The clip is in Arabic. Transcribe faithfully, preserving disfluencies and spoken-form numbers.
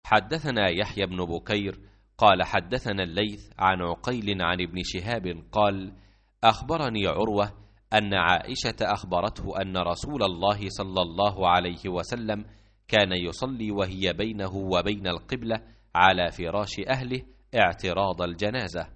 حدثنا يحيى بن بكير قال حدثنا الليث عن عقيل عن ابن شهاب قال أخبرني عروة أن عائشة أخبرته أن رسول الله صلى الله عليه وسلم كان يصلي وهي بينه وبين القبلة على فراش أهله اعتراض الجنازة.